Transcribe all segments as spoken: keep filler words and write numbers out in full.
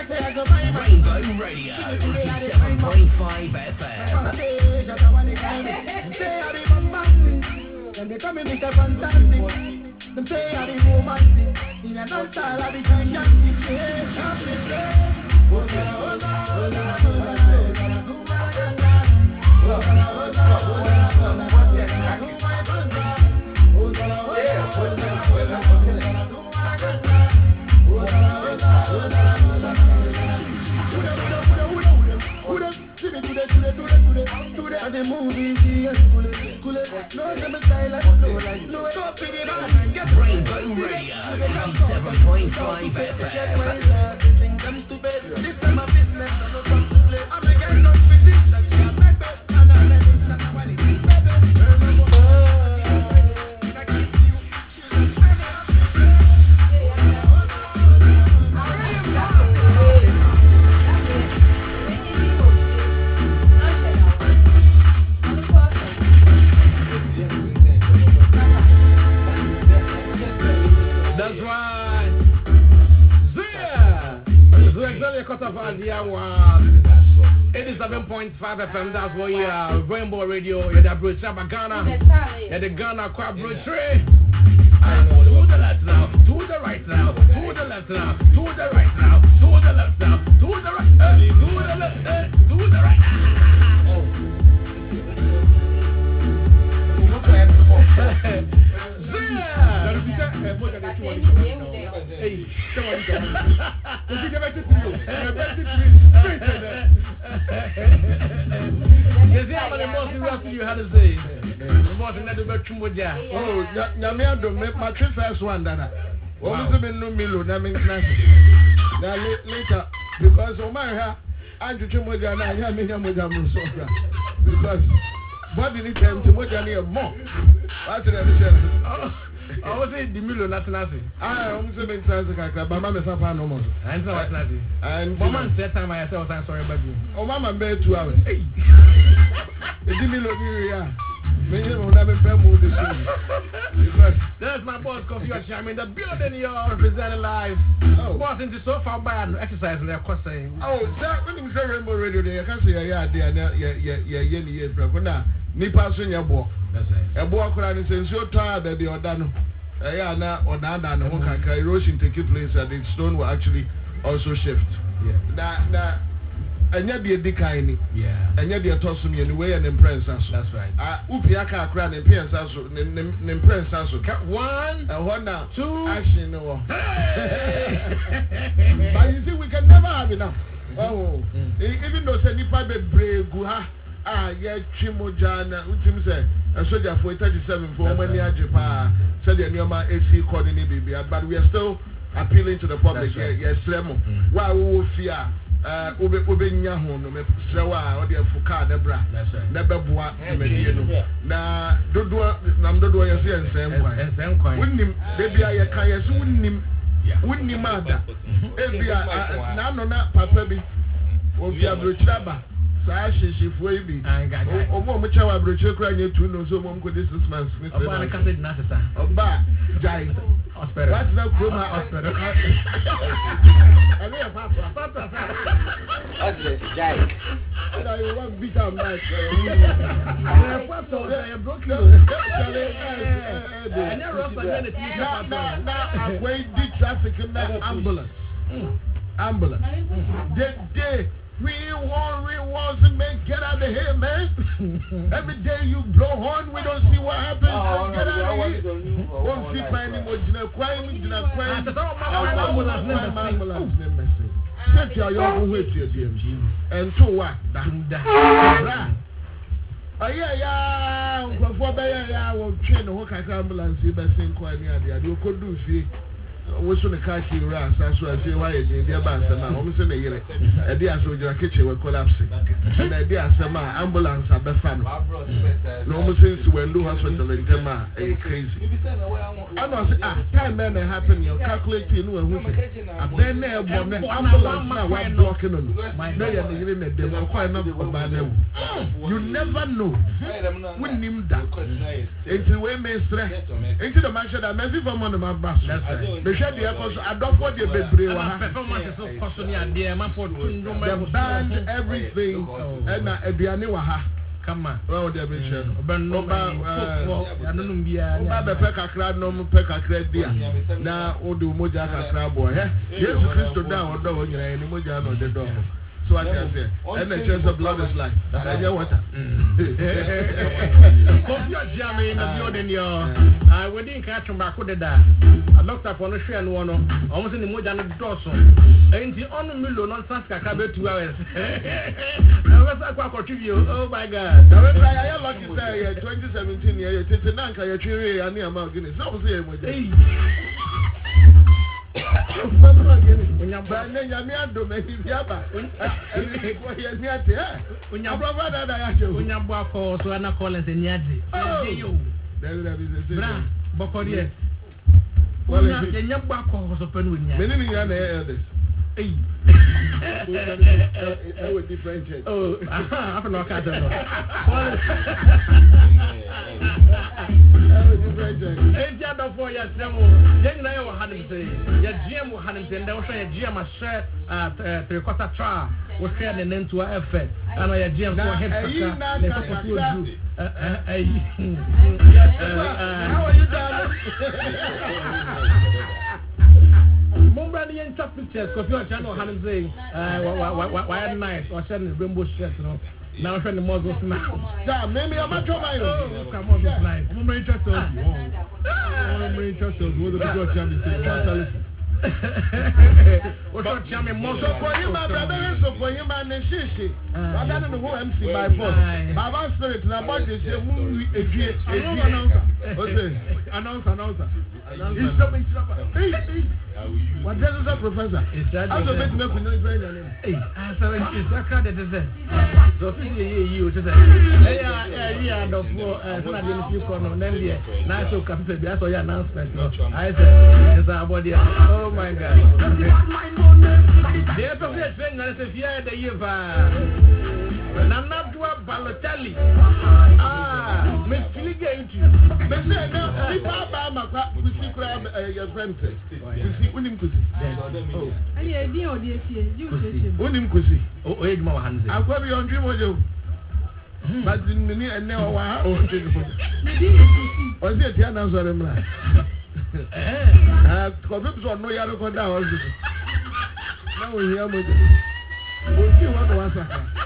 Rainbow Radio, ninety-seven point five F M. Them they come in Mister Fantastic. Them say I be romantic. In a non-style I be gigantic. Yeah, sharply play. Oh, God, oh, God, oh, God, oh, God, oh, God, oh, the movie, Rainbow Radio, ninety-seven point five F M. This is my business, I don't come to play. I'm again not with this, like she a baby. And I let it, and I want it, baby. That's right. Zia. Zia, exactly a quarter of an hour. eighty-seven point five F M. That's what you are. Rainbow Radio. You're the Bridge Ghana. You're the Ghana Quad Bridge Tree. To the left now. To the right now. To the left now. To the right now. To the left now. To the right. Uh, to the left. Uh, to the right. Hey, you had to say. oh, Namia don't make my trip first one, Dana. What was the no Milo, Namin Now later, because of my hair, I do Chimoja and I have many Mojamu Sopra. Because body need them to watch any more. What's the I was saying the Milo, not nothing. I almost been transit, but Mamma Sapa no more. I know what's nothing. And Mama said time I said, I'm sorry about you. Oh, Mamma, bed two hours. Hey, the Milo, yeah. Many of them have been moved this There's my boss, Coffee Sham in the building, you're representing live. Oh, boss, into so far by exercise and they're saying, oh, that when you say Rainbow Radio, they can't say, yeah, yeah, yeah, yeah, yeah, yeah, yeah, yeah, yeah, Nipa Sonia Bo. That's it. A boy crying and so tired that they are done. Yeah, now or now, no one can erosion take place, and the stone will actually also shift. Yeah. Now, now, and yet be a decline. Yeah. And yet be a toss me anyway and impress us. That's right. Ah, Upiaka cry and impress us, impress us. One, and one now, two, action, no. But you see, we can never have enough. Oh, even though Nipa be brave, Guha. Ah, yeah, Chimojana, Utim said, a soldier for thirty-seven for many Japan, said the Noma A C coordinated, but we are still appealing to the public. Yes, Slemo. Why we fear, uh, Ube Ubenyahu, no Sewa, or the Fuka, Debra, never Bois, Mediano. Now, Dodo, Namdodo, yes, and same coin. Wouldn't him, baby, I can't, wouldn't him, wouldn't him, mother. Every now, not Papa be, or Viabrachaba. Sashi she foi bi. O mo mo chawa broche kra nye tu no so mo ko this month. Oba na cassette na sesa. Oba jai. Hospital. What's now Chroma hospital? Ale papa. Papa. Okay, jai. Now you want beat am nice. Eh papa, you broke you. And you rough again it. Now now now away the traffic na ambulance. Ambulance. They they We want, we want to make get out of here, man. Every day you blow horn, we don't see what happens. Oh, get out of here. Won't see finding what you know, crime, you know, crime. Ambulance never say. Set your young way to your D M G. And to what? Oh, yeah, yeah. Before they are, will train the whole ambulance. You better think quite near the idea. You could do see. What's on the car key ras? That's why I say why is the bus and I'm saying a year. A day I saw your kitchen were collapsing. And I did some ambulance at the family. No more since when do hospital in Tema a crazy. I know ah time man happen you calculate you know who I been there but the ambulance now one blocking on. No you're in the demo quite not about them. You never know. Wouldn't him that. It's the way may stress. Into the mansion that maybe from one of my bus. That's right. hwɛ deɛ kɔ so adɔfo deɛ bebree wɔ ha performance so kɔ so ne adeɛ ma for tun no ma the band everything ɛna aduane wɔ ha kama well they be sure oba anonum bia oba be pe kakra no pe kakra dia na odu moja kakra boy he Jesus Christ down odo wo nyina ni moja no de do so I can say and the church of blood is like I get water coffee jam in the building yo I we didn't catch him back with that I looked up on the share no no almost in the moja no do so enti on million nonsense kakra be two hours I was akwa contribute oh my god I was like I lucky say twenty seventeen year tete na nka ye twere ya na ma gini so say moja Unyamba nyami ado me biaba ko ye ni ate unyamba da da ya jo unyamba ko so na call and ni ade yo there there is a bra bokori unya nyamba ko so penu nya me ni nya na elders eh I would differentiate oh I don't know ka do eh ja do for ya tremo yen na yo hanim say ya gm wo hanim say ndem so ya gm a share uh three quarter tra wo share ne nentu effect ana ya gm so hit ka na ka do eh how are you doing Mumba ni yen top pictures ko fi o channel hanim say uh why nice or share the rainbow shirt no now when the Muslims now. Yeah, maybe I'm not sure my own. Come on, this line. I'm very interested. I'm very interested. What the big champion say? What's your champion? So for him, my brother, so for him, and the shishi. I don't know who M C by force. Baba spirit, na about this year, movie, a G, a G announcer. Okay, announcer, announcer. He's something. What does the professor? I'm a bit more than Hey, I'm sorry, it's a card that is there. So, you to say, hey, yeah, yeah, no, for a few corner, then the nice to come to the other announcement. I said, it's our body. Oh my God. The other thing that is here, the year. Nana Dua Balotelli. Ah, Miss Filigate. But say no, if I buy my crap, we see crab your friend. We see Unim Kusi. Oh, and the idea of the you Unim Kusi. Oh, eight more hands. I'll probably on dream of you. But in the near and now, wow. Was it Tiana Zoremla? Ah, Cobbs or no Yaroko down. Now we hear what we'll see what was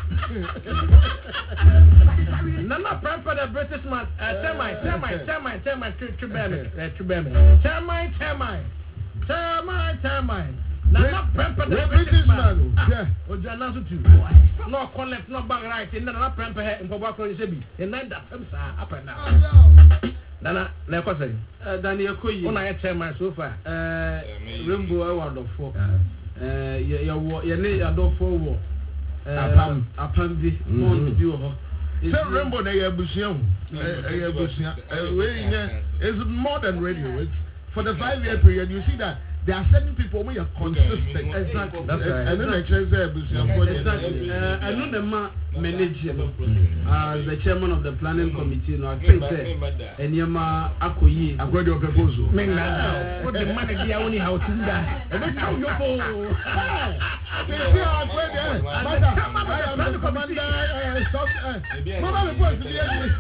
Nana Prampa, the British man, termite, termite, termite, termite, termite, termite, termite, termite, termite, termite. Nana Prampa, the British man, yeah, or Janasu too. No collect, no bang right, and Nana Prampa and Pobako Sebi, and then that comes up and down. Nana, let us say, Daniel Koyi, when I had termite so far, Rainbow Award of four. Uh, you you you need a door for apam apam bi mo bi ho so Rainbow na yabusian yabusian we is more than radio. It's for the five year period. You see that there are certain people who are consistent. Exactly. That's right. And then I say exactly. Uh, I know the man manager as the chairman of the planning committee. No, I think that Enyama Akoyi. I've got your proposal. Menga, what the money they only how to do that. And that's how you go. See how I pray there. Madam, I am the commander. Stop. Mama, the boys,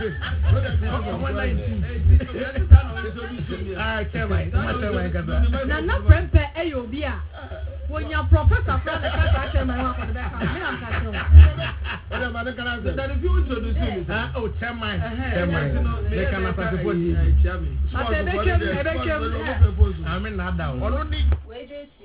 ah, tell me, tell me, Nana Prempe Ayobia. When your professor friend the cat catch my work on the back, I'm catching. That if you introduce me, oh, tell me, tell me, they can answer the phone. I said, they came, they came. I'm in that down. Wages.